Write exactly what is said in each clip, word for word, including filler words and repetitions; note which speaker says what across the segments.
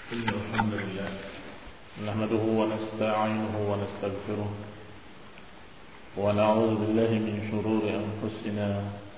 Speaker 1: إن الحمد لله نحمده ونستعينه ونستغفره ونعوذ بالله من شرور أنفسنا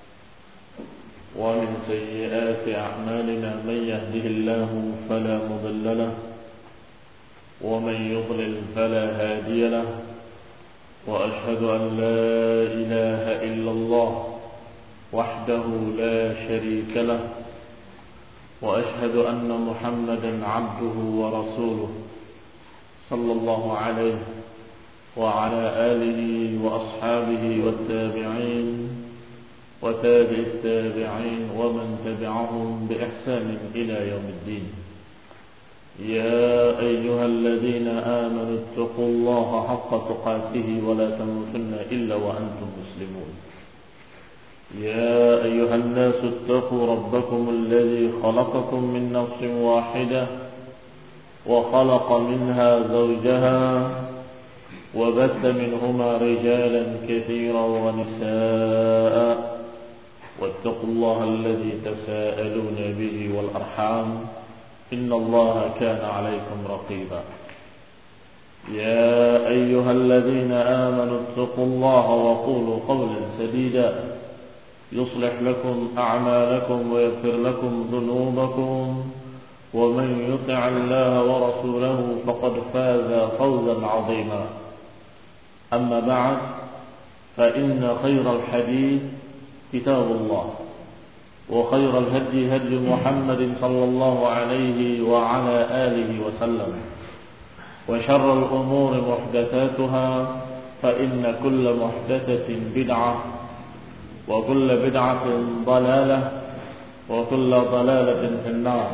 Speaker 1: ومن سيئات أعمالنا. من يهده الله فلا مضل له ومن يضلل فلا هادي له، وأشهد أن لا إله إلا الله وحده لا شريك له، وأشهد أن محمدا عبده ورسوله صلى الله عليه وعلى آله وأصحابه والتابعين وتابع التابعين ومن تبعهم بإحسان إلى يوم الدين. يا أيها الذين آمنوا اتقوا الله حق تقاته ولا تموتن إلا وأنتم مسلمون. يا أيها الناس اتقوا ربكم الذي خلقكم من نفس واحدة وخلق منها زوجها وبث منهما رجالا كثيرا ونساء، واتقوا الله الذي تساءلون به والأرحام إن الله كان عليكم رقيبا. يا أيها الذين آمنوا اتقوا الله وقولوا قولا سديدا يصلح لكم أعمالكم ويغفر لكم ذنوبكم، ومن يطع الله ورسوله فقد فاز فوزا عظيما. أما بعد، فإن خير الحديث كتاب الله، وخير الهدي هدي محمد صلى الله عليه وعلى آله وسلم، وشر الأمور محدثاتها، فإن كل محدثة بدعة، وكل بدعة ضلالة، وكل ضلالة في النار.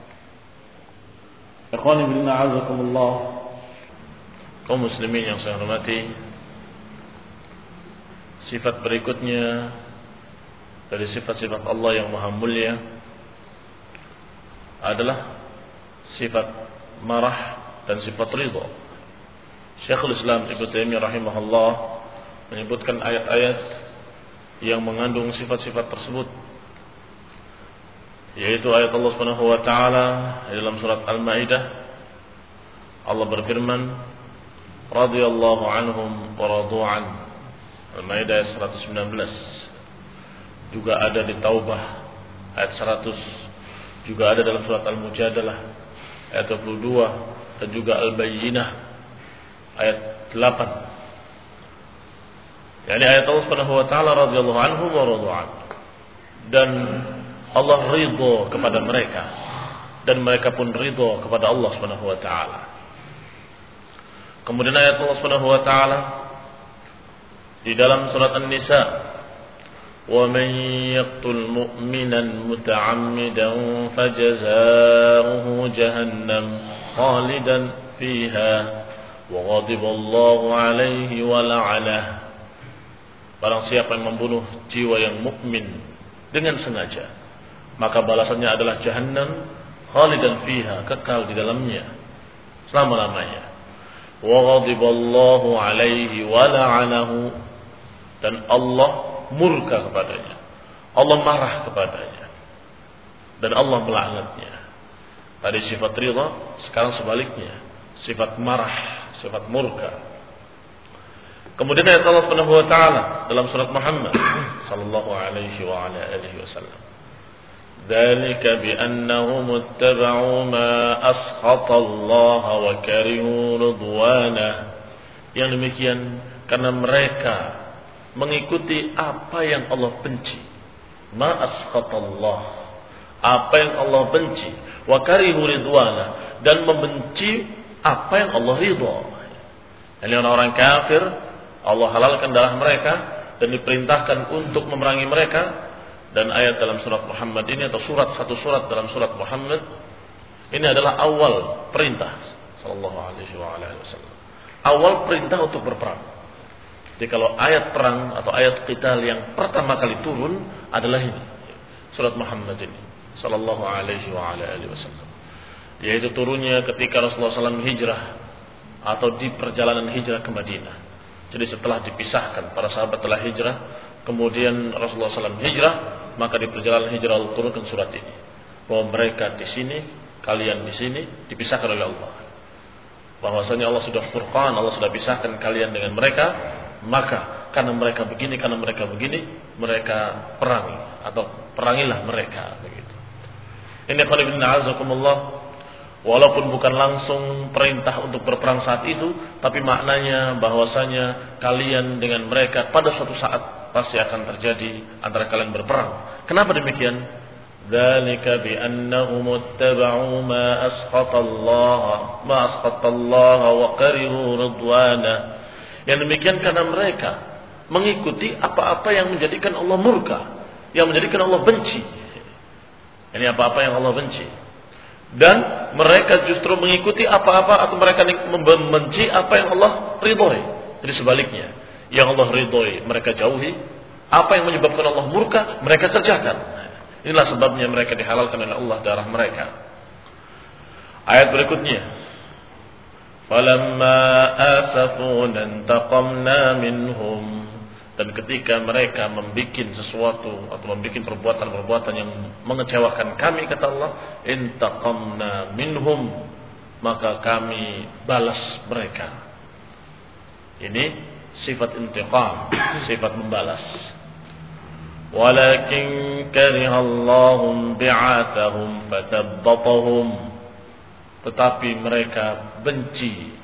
Speaker 1: Ikhwani fillah, a'azakumullah, kaum muslimin yang saya hormati, sifat berikutnya dari sifat-sifat Allah yang maha mulia adalah sifat marah dan sifat ridha. Syekhul Islam Ibnu Taimiyah rahimahullah menyebutkan ayat-ayat yang mengandung sifat-sifat tersebut, yaitu ayat Allah Subhanahu wa taala dalam surat Al-Maidah. Allah berfirman, radhiyallahu anhum wa radu an. Al-Maidah ayat seratus sembilan belas. Juga ada di Taubah ayat seratus, juga ada dalam surat Al-Mujadalah ayat dua puluh dua, dan juga Al-Bayyinah ayat delapan. Yani ayat Allah Subhanahu wa taala radhiyallahu anhum wa radu an. Dan Allah ridha kepada mereka dan mereka pun ridha kepada Allah Subhanahu wa taala. Kemudian ayat Allah Subhanahu wa taala di dalam surat An-Nisa, "Wa man yaqtul mu'minan muta'ammidan fajazā'uhu jahannam khalidan fiha wa ghadiba Allahu 'alaihi wa la'anahu." Barang siapa yang membunuh jiwa yang mukmin dengan sengaja, maka balasannya adalah jahannam khalidan fiha, kekal di dalamnya selama-lamanya. Wa ghadiballahu alaihi wa la'anahu, dan Allah murka kepadanya, Allah marah kepadanya, dan Allah melaknatnya. Tadi sifat ridha, sekarang sebaliknya, sifat marah, sifat murka. Kemudian ayat Allah Subhanahu wa taala dalam surat Muhammad sallallahu alaihi wa ala alihi wasallam, "Dzalika bi annahum ittaba'u ma askhata Allah wa karihu ridwanah." Yang demikian karena mereka mengikuti apa yang Allah benci. Ma askhata Allah, apa yang Allah benci, wa karihu ridwanah, dan membenci apa yang Allah ridha. Jadi orang-orang kafir Allah halalkan darah mereka dan diperintahkan untuk memerangi mereka. Dan ayat dalam surat Muhammad ini, atau surat satu surat dalam surat Muhammad ini adalah awal perintah sallallahu alaihi wasallam. Awal perintah untuk berperang. Jadi kalau ayat perang atau ayat qital yang pertama kali turun adalah ini, surat Muhammad ini sallallahu alaihi wasallam. Yaitu turunnya ketika Rasulullah sallallahu alaihi wasallam hijrah atau di perjalanan hijrah ke Madinah. Jadi setelah dipisahkan, para sahabat telah hijrah, kemudian Rasulullah sallallahu alaihi wasallam hijrah, maka di perjalanan hijrah Allah turunkan surat ini, bahwa mereka di sini kalian di sini dipisahkan oleh Allah. Bahwasanya Allah sudah furqan, Allah sudah pisahkan kalian dengan mereka, maka karena mereka begini, karena mereka begini, mereka perangi atau perangilah mereka begitu. Ini qul inna a'udzukumullah. Walaupun bukan langsung perintah untuk berperang saat itu, tapi maknanya bahwasanya kalian dengan mereka pada suatu saat pasti akan terjadi antara kalian berperang. Kenapa demikian? Dzalika bi annahum ittaba'u ma asqata Allah, ma asqata Allah wa karihu ridwana. Yang demikian karena mereka mengikuti apa-apa yang menjadikan Allah murka, yang menjadikan Allah benci. Ini apa-apa yang Allah benci. Dan mereka justru mengikuti apa-apa atau mereka membenci apa yang Allah ridhoi. Jadi sebaliknya, yang Allah ridhoi mereka jauhi, apa yang menyebabkan Allah murka mereka kerjakan. Inilah sebabnya mereka dihalalkan oleh Allah darah mereka. Ayat berikutnya, falamma asafuna intaqamna minhum. Dan ketika mereka membuat sesuatu atau membuat perbuatan-perbuatan yang mengecewakan kami, kata Allah, intaqamna minhum, maka kami balas mereka. Ini sifat intiqam, sifat membalas. Walakin karihallahum bi'athahum fatabbatahum. Tetapi mereka benci,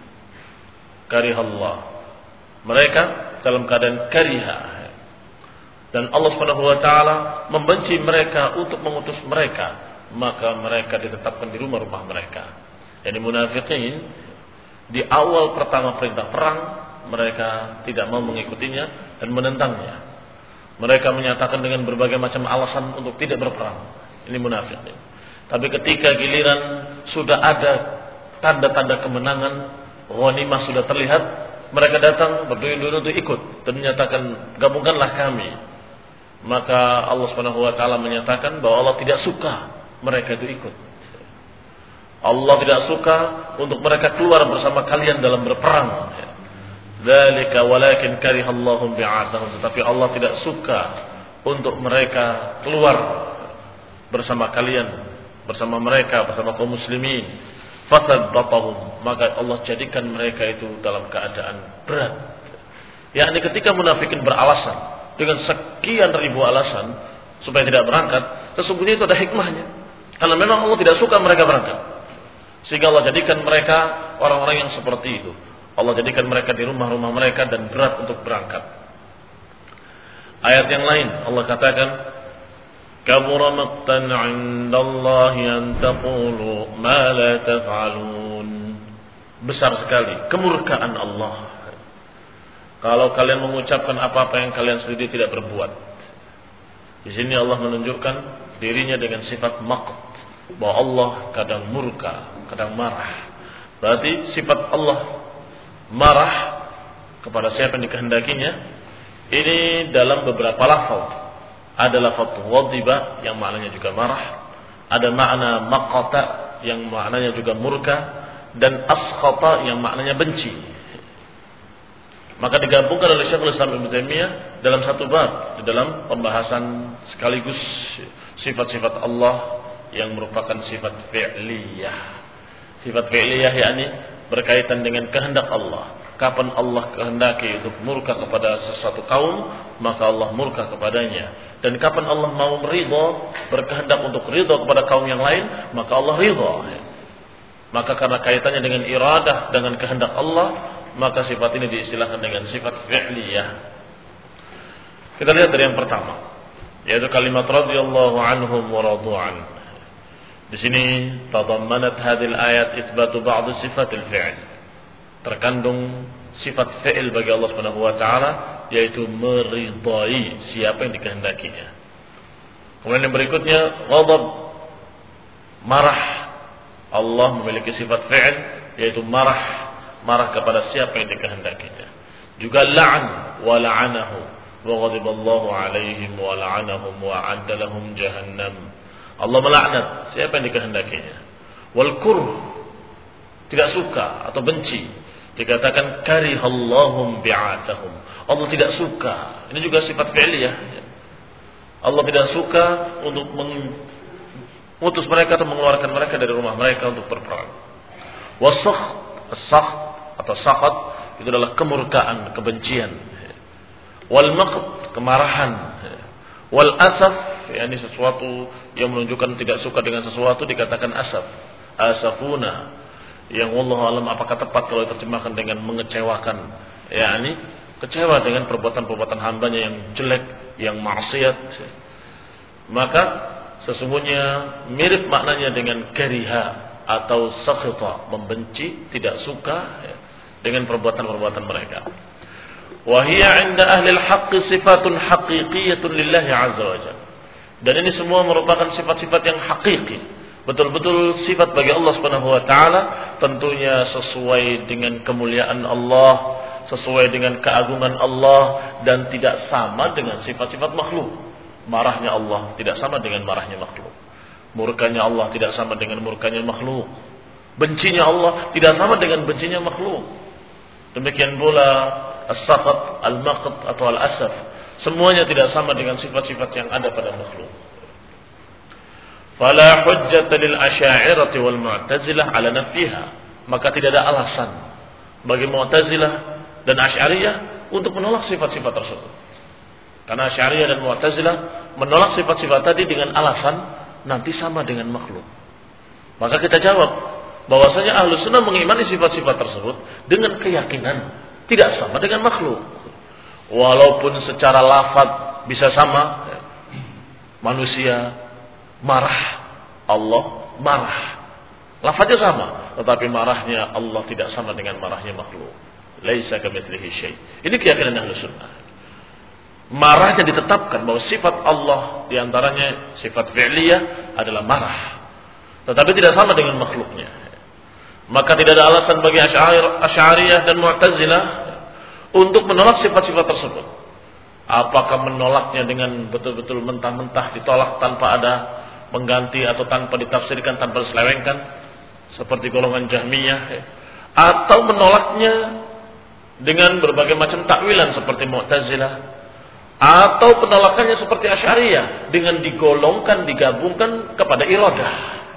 Speaker 1: karihallah, mereka dalam keadaan kariha, dan Allah Subhanahu wa taala membenci mereka untuk mengutus mereka, maka mereka ditetapkan di rumah-rumah mereka. Jadi munafikin di awal pertama perintah perang mereka tidak mau mengikutinya dan menentangnya. Mereka menyatakan dengan berbagai macam alasan untuk tidak berperang. Ini munafikin. Tapi ketika giliran sudah ada tanda-tanda kemenangan, ghanimah sudah terlihat, mereka datang berduyun-duyun untuk ikut dan menyatakan gabungkanlah kami. Maka Allah Subhanahu wa taala menyatakan bahwa Allah tidak suka mereka itu ikut. Allah tidak suka untuk mereka keluar bersama kalian dalam berperang. Dzalika walakin karihallahum bi'athahum. Tetapi Allah tidak suka untuk mereka keluar bersama kalian, bersama mereka, bersama kaum muslimin. Fasadbatahum, maka Allah jadikan mereka itu dalam keadaan berat. Yakni ketika munafikin beralasan dengan sekian ribu alasan supaya tidak berangkat, sesungguhnya itu ada hikmahnya. Karena memang Allah tidak suka mereka berangkat. Sehingga Allah jadikan mereka orang-orang yang seperti itu. Allah jadikan mereka di rumah-rumah mereka dan berat untuk berangkat. Ayat yang lain Allah katakan, kabura maqtan 'indallahi an taqulu ma la taf'alun. Besar sekali kemurkaan Allah kalau kalian mengucapkan apa-apa yang kalian sendiri tidak berbuat. Di sini Allah menunjukkan dirinya dengan sifat maqt, bahwa Allah kadang murka, kadang marah. Berarti sifat Allah marah kepada siapa yang dikehendakinya. Ini dalam beberapa lafaz. Ada lafaz ghadiba yang maknanya juga marah, ada makna maqata yang maknanya juga murka, dan askhata yang maknanya benci. Maka digabungkan oleh Syekhul Islam Ibnu Taimiyah dalam satu bab, di dalam pembahasan sekaligus sifat-sifat Allah yang merupakan sifat fi'liyah. Sifat fi'liyah yakni berkaitan dengan kehendak Allah. Kapan Allah kehendaki untuk murka kepada sesuatu kaum, maka Allah murka kepadanya. Dan kapan Allah mau ridha, berkehendak untuk ridha kepada kaum yang lain, maka Allah ridha. Maka karena kaitannya dengan iradah, dengan kehendak Allah, maka sifat ini diistilahkan dengan sifat fi'liyah. Kita lihat dari yang pertama, yaitu kalimat radhiyallahu anhum wa radu'an. Di sini tadammanat hadhil ayat itsbatu ba'd sifatil fi'l. Terkandung sifat fi'il bagi Allah Subhanahu wa taala, yaitu meridai siapa yang dikehendakinya. Kemudian yang berikutnya ghadab, marah. Allah memiliki sifat fi'il yaitu marah, marah kepada siapa yang dikehendakinya. Juga la'an wa la'anahu wa ghadiballahu alaihim wa la'anahum wa 'adda lahum jahannam. Allah melaknat siapa yang dikehendakinya. Wal kurh, tidak suka atau benci. Dikatakan karihallahum bi'athahum. Allah tidak suka. Ini juga sifat fi'liyah. Allah tidak suka untuk Utus mereka atau mengeluarkan mereka dari rumah mereka untuk berperang. Wasakh, sakh atau sakhat itu adalah kemurkaan, kebencian. Wal maqt, kemarahan. Wal asaf, yakni sesuatu yang menunjukkan tidak suka dengan sesuatu dikatakan asaf. Asafuna, yang wallahu alam apakah tepat kalau diterjemahkan dengan mengecewakan, yakni kecewa dengan perbuatan-perbuatan hambanya yang jelek, yang maksiat. Maka sesungguhnya mirip maknanya dengan kariha atau sakhita, membenci, tidak suka ya, dengan perbuatan-perbuatan mereka. Wa hiya 'inda ahli al-haqq sifatun haqiqiyyatun lillahi 'azza wa jalla. Dan ini semua merupakan sifat-sifat yang hakiki, betul-betul sifat bagi Allah Subhanahu wa taala, tentunya sesuai dengan kemuliaan Allah, sesuai dengan keagungan Allah, dan tidak sama dengan sifat-sifat makhluk. Marahnya Allah tidak sama dengan marahnya makhluk. Murkanya Allah tidak sama dengan murkanya makhluk. Bencinya Allah tidak sama dengan bencinya makhluk. Demikian pula as-sakhat, al-maqt atau al-asaf, semuanya tidak sama dengan sifat-sifat yang ada pada makhluk. Fala hujjata lil asy'ariyah wal mu'tazilah ala nafiha, maka tidak ada alasan bagi Mu'tazilah dan Asy'ariyah untuk menolak sifat-sifat tersebut. Karena Asy'ariyah dan Mu'tazilah menolak sifat-sifat tadi dengan alasan nanti sama dengan makhluk. Maka kita jawab bahwasanya Ahlus Sunnah mengimani sifat-sifat tersebut dengan keyakinan tidak sama dengan makhluk. Walaupun secara lafaz bisa sama, manusia marah, Allah marah, lafaznya sama, tetapi marahnya Allah tidak sama dengan marahnya makhluk. Laisa kamitslihi syai'. Ini keyakinan Ahlus Sunnah. Marahnya ditetapkan bahwa sifat Allah diantaranya sifat fi'liyah adalah marah, tetapi tidak sama dengan makhluknya. Maka tidak ada alasan bagi Asy'ariyah dan Mu'tazilah untuk menolak sifat-sifat tersebut. Apakah menolaknya dengan betul-betul mentah-mentah ditolak tanpa ada mengganti atau tanpa ditafsirkan, tanpa diselewengkan seperti golongan Jahmiyah, atau menolaknya dengan berbagai macam takwilan seperti Mu'tazilah, atau penolakannya seperti Asy'ariyah dengan digolongkan, digabungkan kepada iradah.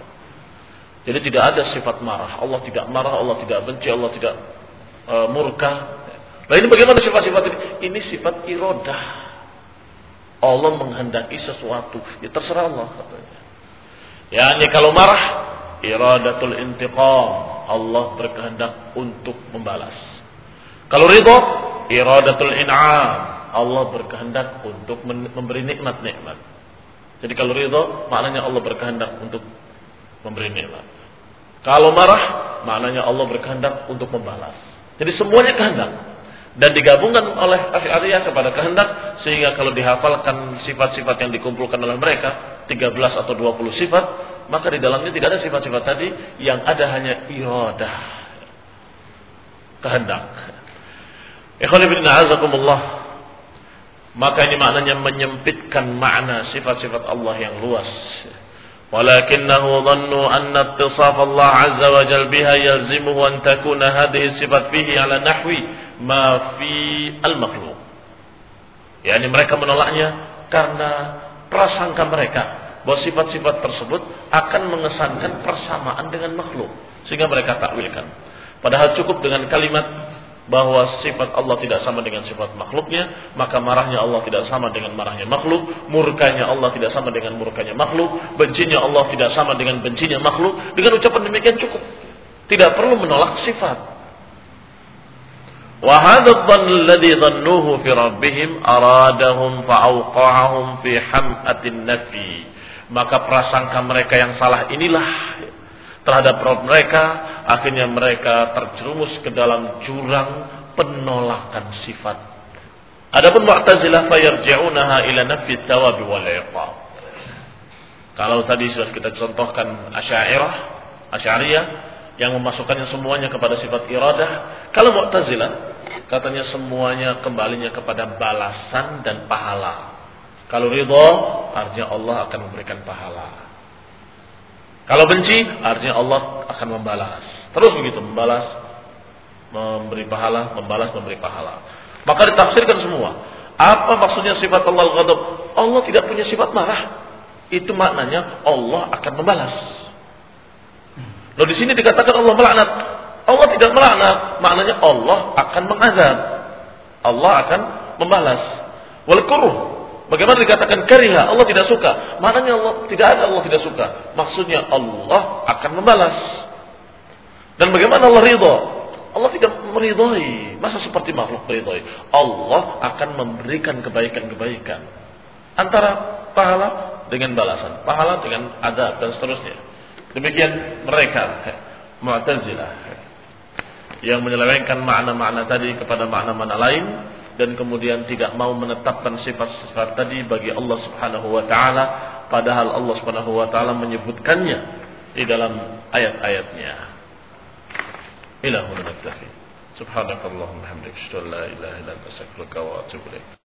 Speaker 1: Jadi tidak ada sifat marah. Allah tidak marah, Allah tidak benci, Allah tidak e, murka. Nah ini bagaimana sifat-sifat ini? Ini sifat iradah. Allah menghendaki sesuatu, ya terserah Allah katanya. Ya ini kalau marah, iradatul intiqam, Allah berkehendak untuk membalas. Kalau ridha, iradatul in'am, Allah berkehendak untuk memberi nikmat-nikmat. Jadi kalau ridha maknanya Allah berkehendak untuk memberi nikmat. Kalau marah maknanya Allah berkehendak untuk membalas. Jadi semuanya kehendak dan digabungkan oleh Asy'ariyah kepada kehendak, sehingga kalau dihafalkan sifat-sifat yang dikumpulkan oleh mereka tiga belas atau dua puluh sifat, maka di dalamnya tidak ada sifat-sifat tadi, yang ada hanya iradah, kehendak. Ikhwan fillah azakumullah. Maka ini maknanya menyempitkan makna sifat-sifat Allah yang luas. Walakinnahu dhannu anna ittisaf Allah azza wa jalla biha yalzimuhu an takuna hadhihi sifat fihi ala nahwi ma fi al-makhluq. Yani mereka menolaknya karena prasangka mereka bahwa sifat-sifat tersebut akan mengesankan persamaan dengan makhluk, sehingga mereka takwilkan. Padahal cukup dengan kalimat bahwa sifat Allah tidak sama dengan sifat makhluknya, maka marahnya Allah tidak sama dengan marahnya makhluk, murkanya Allah tidak sama dengan murkanya makhluk, bencinya Allah tidak sama dengan bencinya makhluk. Dengan ucapan demikian cukup, tidak perlu menolak sifat. Wa hadha dhann alladhi dhannuhu fi rabbihim aradahum fa awqa'ahum fi ham'atin nafi. Maka prasangka mereka yang salah inilah terhadap Rabb mereka, akhirnya mereka terjerumus ke dalam jurang penolakan sifat. Adapun Mu'tazilah fayarji'unaha ila nafi thawabi wal 'iqab. Kalau tadi sudah kita contohkan Asy'ariyah, Asy'ariyah yang memasukkannya semuanya kepada sifat iradah, kalau Mu'tazilah katanya semuanya kembalinya kepada balasan dan pahala. Kalau ridha artinya Allah akan memberikan pahala. Kalau benci, artinya Allah akan membalas. Terus begitu, membalas, memberi pahala, membalas, memberi pahala. Maka ditafsirkan semua. Apa maksudnya sifat Allah al-ghadab? Allah tidak punya sifat marah. itu maknanya Allah akan membalas. Lalu di sini dikatakan Allah melaknat. Allah tidak melaknat, maknanya Allah akan mengazab. Allah akan membalas. Wal kurh, bagaimana dikatakan kariha, Allah tidak suka. Maknanya Allah tidak ada Allah tidak suka. Maksudnya Allah akan membalas. Dan bagaimana Allah ridha? Allah tidak meridhai. Masa seperti makhluk meridhai? Allah akan memberikan kebaikan-kebaikan. Antara pahala dengan balasan, pahala dengan adab dan seterusnya. Demikian mereka Mu'tazilah yang menyelewengkan makna-makna tadi kepada makna-makna lain dan kemudian tidak mau menetapkan sifat-sifat tadi bagi Allah Subhanahu wa taala, padahal Allah Subhanahu wa taala menyebutkannya di dalam ayat-ayatnya. Ilahuna naktafi. Subhanakallahumma hamdika, asyhadu an la ilaha illa anta, astaghfiruka wa atubu ilaik.